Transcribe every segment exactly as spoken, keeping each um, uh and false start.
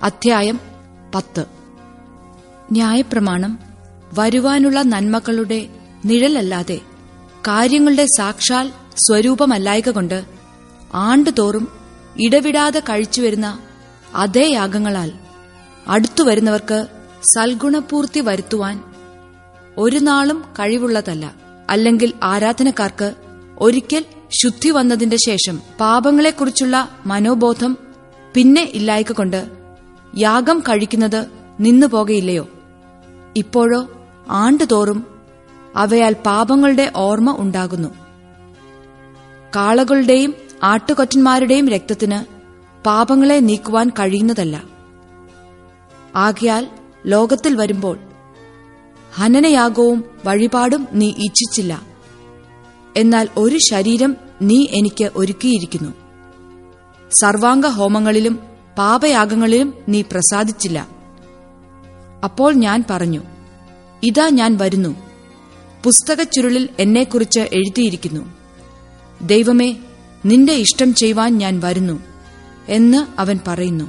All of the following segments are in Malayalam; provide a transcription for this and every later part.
അധ്യായം പത്ത്. ന്യായപ്രമാണം വരുവാനുള്ള നന്മകളുടെ നിഴലല്ലാതെ കാര്യങ്ങളുടെ സാക്ഷാൽ സ്വരൂപമല്ലായകൊണ്ട് ആണ്ടുതോറും ഇടവിടാതെ കഴിച്ചുവരുന്ന അതേ യാഗങ്ങളാൽ അടുത്തുവരുന്നവർക്ക് സൽഗുണപൂർത്തി വരുത്തുവാൻ ഒരു നാളും കഴിവുള്ളതല്ല. അല്ലെങ്കിൽ ആരാധനക്കാർക്ക് ഒരിക്കൽ ശുദ്ധി വന്നതിന്റെ ശേഷം പാപങ്ങളെക്കുറിച്ചുള്ള മനോബോധം പിന്നെ ഇല്ലായ്ക്കൊണ്ട് യാഗം കഴിക്കുന്നത് നിന്നുപോകയില്ലയോ? ഇപ്പോഴോ ആണ്ടുതോറും അവയാൽ പാപങ്ങളുടെ ഓർമ്മ ഉണ്ടാകുന്നു. കാളകളുടെയും ആട്ടുകൊറ്റന്മാരുടെയും രക്തത്തിന് പാപങ്ങളെ നീക്കുവാൻ കഴിയുന്നതല്ല. ആകയാൽ ലോകത്തിൽ വരുമ്പോൾ ഹനനയാഗവും വഴിപാടും നീ ഇച്ഛിച്ചില്ല. എന്നാൽ ഒരു ശരീരം നീ എനിക്ക് ഒരുക്കിയിരിക്കുന്നു. സർവാംഗ ഹോമങ്ങളിലും പാപയാഗങ്ങളിലും നീ പ്രസാദിച്ചില്ല. അപ്പോൾ ഞാൻ പറഞ്ഞു, ഇതാ ഞാൻ വരുന്നു, പുസ്തകച്ചുരുളിൽ എന്നെക്കുറിച്ച് എഴുതിയിരിക്കുന്നു. ദൈവമേ, നിന്റെ ഇഷ്ടം ചെയ്യുവാൻ ഞാൻ വരുന്നു എന്ന് അവൻ പറയുന്നു.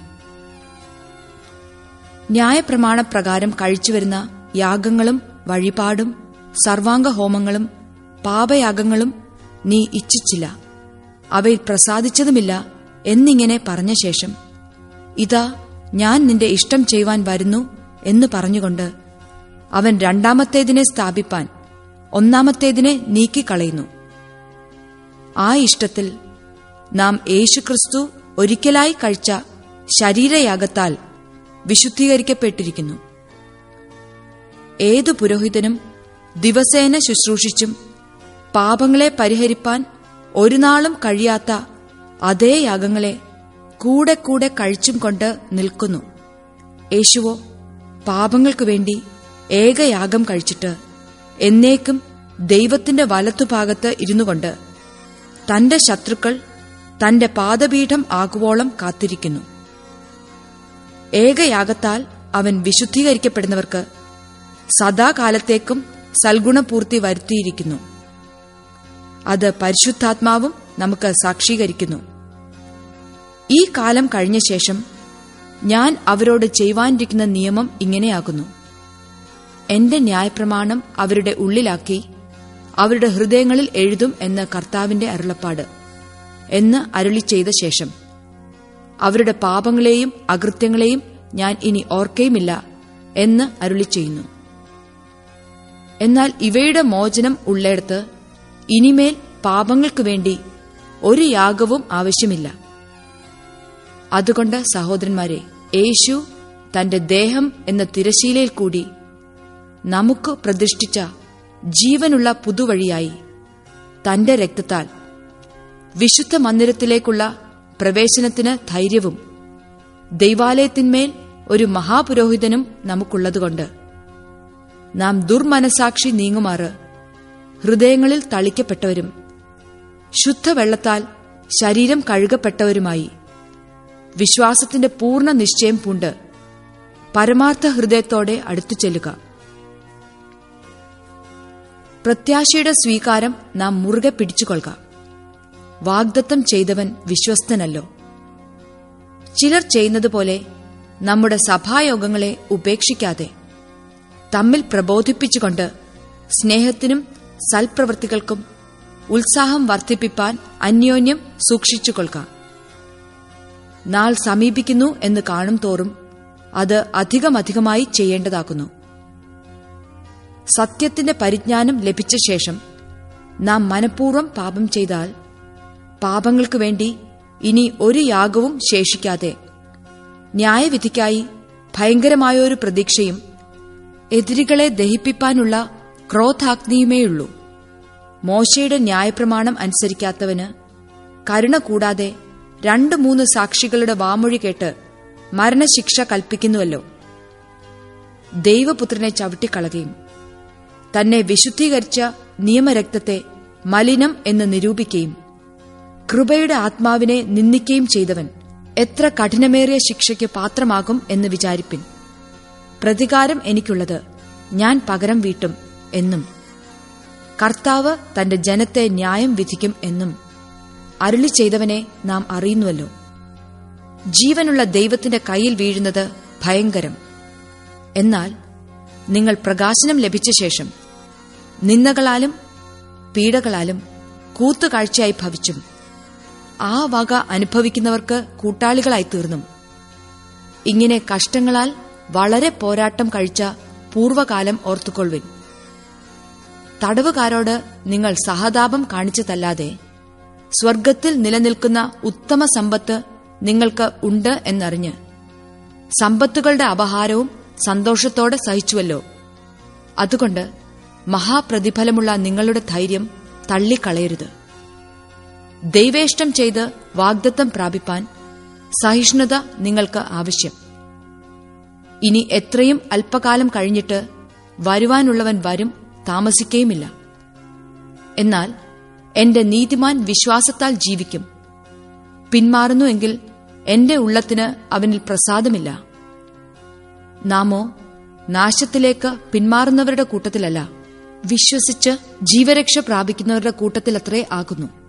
ന്യായപ്രമാണപ്രകാരം കഴിച്ചുവരുന്ന യാഗങ്ങളും വഴിപാടും സർവാംഗ ഹോമങ്ങളും പാപയാഗങ്ങളും നീ ഇച്ഛിച്ചില്ല, അവയിൽ പ്രസാദിച്ചതുമില്ല എന്നിങ്ങനെ പറഞ്ഞ ശേഷം, ഇതാ ഞാൻ നിന്റെ ഇഷ്ടം ചെയ്യുവാൻ വരുന്നു എന്ന് പറഞ്ഞുകൊണ്ട് അവൻ രണ്ടാമത്തേതിനെ സ്ഥാപിപ്പാൻ ഒന്നാമത്തേതിനെ നീക്കിക്കളയുന്നു. ആ ഇഷ്ടത്തിൽ നാം യേശുക്രിസ്തു ഒരിക്കലായി കഴിച്ച ശരീരയാഗത്താൽ വിശുദ്ധീകരിക്കപ്പെട്ടിരിക്കുന്നു. ഏതു പുരോഹിതനും ദിവസേന ശുശ്രൂഷിച്ചും പാപങ്ങളെ പരിഹരിപ്പാൻ ഒരു നാളും കഴിയാത്ത അതേ യാഗങ്ങളെ കൂടെ കൂടെ കഴിച്ചും കൊണ്ട് നിൽക്കുന്നു. യേശുവോ പാപങ്ങൾക്കു വേണ്ടി ഏകയാഗം കഴിച്ചിട്ട് എന്നേക്കും ദൈവത്തിന്റെ വലത്തുഭാഗത്ത് ഇരുന്നുകൊണ്ട് തന്റെ ശത്രുക്കൾ തന്റെ പാദപീഠം ആകുവോളം കാത്തിരിക്കുന്നു. ഏകയാഗത്താൽ അവൻ വിശുദ്ധീകരിക്കപ്പെടുന്നവർക്ക് സദാകാലത്തേക്കും സൽഗുണപൂർത്തി വരുത്തിയിരിക്കുന്നു. അത് പരിശുദ്ധാത്മാവും നമുക്ക് സാക്ഷീകരിക്കുന്നു. ഈ കാലം കഴിഞ്ഞ ശേഷം ഞാൻ അവരോട് ചെയ്യുവാനിരിക്കുന്ന നിയമം ഇങ്ങനെയാകുന്നു: എന്റെ ന്യായപ്രമാണം അവരുടെ ഉള്ളിലാക്കി അവരുടെ ഹൃദയങ്ങളിൽ എഴുതും എന്ന് കർത്താവിന്റെ അരുളപ്പാട് എന്ന് അരുളി ചെയ്ത ശേഷം അവരുടെ പാപങ്ങളെയും അകൃത്യങ്ങളെയും ഞാൻ ഇനി ഓർക്കയുമില്ല എന്ന് അരുളി ചെയ്യുന്നു. എന്നാൽ ഇവയുടെ മോചനം ഉള്ളിടത്ത് ഇനിമേൽ പാപങ്ങൾക്കു വേണ്ടി ഒരു യാഗവും ആവശ്യമില്ല. അതുകൊണ്ട് സഹോദരന്മാരെ, യേശു തന്റെ ദേഹം എന്ന തിരശീലയിൽ കൂടി നമുക്ക് പ്രതിഷ്ഠിച്ച ജീവനുള്ള പുതുവഴിയായി തന്റെ രക്തത്താൽ വിശുദ്ധ മന്ദിരത്തിലേക്കുള്ള പ്രവേശനത്തിന് ധൈര്യവും ദൈവാലയത്തിന്മേൽ ഒരു മഹാപുരോഹിതനും നമുക്കുള്ളതുകൊണ്ട് നാം ദുർമനസാക്ഷി നീങ്ങുമാറ് ഹൃദയങ്ങളിൽ തളിക്കപ്പെട്ടവരും ശുദ്ധവെള്ളത്താൽ ശരീരം കഴുകപ്പെട്ടവരുമായി വിശ്വാസത്തിന്റെ പൂർണ്ണ നിശ്ചയം പൂണ്ട് പരമാർത്ഥ ഹൃദയത്തോടെ അടുത്തു ചെല്ലുക. പ്രത്യാശയുടെ സ്വീകാരം നാം മുറുകെ പിടിച്ചുകൊള്ളുക. വാഗ്ദത്തം ചെയ്തവൻ വിശ്വസ്തനല്ലോ. ചിലർ ചെയ്യുന്നതുപോലെ നമ്മുടെ സഭായോഗങ്ങളെ ഉപേക്ഷിക്കാതെ തമ്മിൽ പ്രബോധിപ്പിച്ചുകൊണ്ട് സ്നേഹത്തിനും സൽപ്രവൃത്തികൾക്കും ഉത്സാഹം വർദ്ധിപ്പിപ്പാൻ അന്യോന്യം സൂക്ഷിച്ചുകൊള്ളുക. നാൾ സമീപിക്കുന്നു എന്ന് കാണും തോറും അത് അധികമധികമായി ചെയ്യേണ്ടതാകുന്നു. സത്യത്തിന്റെ പരിജ്ഞാനം ലഭിച്ച ശേഷം നാം മനഃപൂർവ്വം പാപം ചെയ്താൽ പാപങ്ങൾക്കു വേണ്ടി ഇനി ഒരു യാഗവും ശേഷിക്കാതെ ന്യായവിധിക്കായി ഭയങ്കരമായൊരു പ്രതീക്ഷയും എതിരികളെ ദഹിപ്പിപ്പാനുള്ള ക്രോധാഗ്നിയുമേയുള്ളൂ. മോശയുടെ ന്യായപ്രമാണം അനുസരിക്കാത്തവന് കരുണ കൂടാതെ രണ്ടു മൂന്ന് സാക്ഷികളുടെ വാമൊഴി കേട്ട് മരണശിക്ഷ കൽപ്പിക്കുന്നുവല്ലോ. ദൈവപുത്രനെ ചവിട്ടിക്കളകയും തന്നെ വിശുദ്ധീകരിച്ച നിയമരക്തത്തെ മലിനം എന്ന് നിരൂപിക്കുകയും കൃപയുടെ ആത്മാവിനെ നിന്ദിക്കുകയും ചെയ്തവൻ എത്ര കഠിനമേറിയ ശിക്ഷയ്ക്ക് പാത്രമാകും എന്ന് വിചാരിപ്പിൻ. പ്രതികാരം എനിക്കുള്ളത്, ഞാൻ പകരം വീട്ടും എന്നും കർത്താവ് തന്റെ ജനത്തെ ന്യായം വിധിക്കും എന്നും അരുളി ചെയ്തവനെ നാം അറിയുന്നുവല്ലോ. ജീവനുള്ള ദൈവത്തിന്റെ കയ്യിൽ വീഴുന്നത് ഭയങ്കരം. എന്നാൽ നിങ്ങൾ പ്രകാശനം ലഭിച്ച ശേഷം നിന്ദകളാലും പീഡകളാലും കൂത്തുകാഴ്ചയായി ഭവിച്ചും ആ വക അനുഭവിക്കുന്നവർക്ക് കൂട്ടാളികളായി തീർന്നും ഇങ്ങനെ കഷ്ടങ്ങളാൽ വളരെ പോരാട്ടം കഴിച്ച പൂർവകാലം ഓർത്തുകൊള്ളുവിൻ. തടവുകാരോട് നിങ്ങൾ സഹതാപം കാണിച്ചതല്ലാതെ സ്വർഗത്തിൽ നിലനിൽക്കുന്ന ഉത്തമ സമ്പത്ത് നിങ്ങൾക്ക് ഉണ്ട് എന്നറിഞ്ഞ് സമ്പത്തുകളുടെ അപഹാരവും സന്തോഷത്തോടെ സഹിച്ചുവല്ലോ. അതുകൊണ്ട് മഹാപ്രതിഫലമുള്ള നിങ്ങളുടെ ധൈര്യം തള്ളിക്കളയരുത്. ദൈവേഷ്ടം ചെയ്ത് വാഗ്ദത്തം പ്രാപിപ്പാൻ സഹിഷ്ണുത നിങ്ങൾക്ക് ആവശ്യം. ഇനി എത്രയും അല്പകാലം കഴിഞ്ഞിട്ട് വരുവാനുള്ളവൻ വരും, താമസിക്കുകയുമില്ല. എന്നാൽ എന്റെ നീതിമാൻ വിശ്വാസത്താൽ ജീവിക്കും. പിന്മാറുന്നുവെങ്കിൽ എന്റെ ഉള്ളത്തിന് അവനിൽ പ്രസാദമില്ല. നാമോ നാശത്തിലേക്ക് പിന്മാറുന്നവരുടെ കൂട്ടത്തിലല്ല, വിശ്വസിച്ച് ജീവരക്ഷ പ്രാപിക്കുന്നവരുടെ കൂട്ടത്തിലത്രേ ആകുന്നു.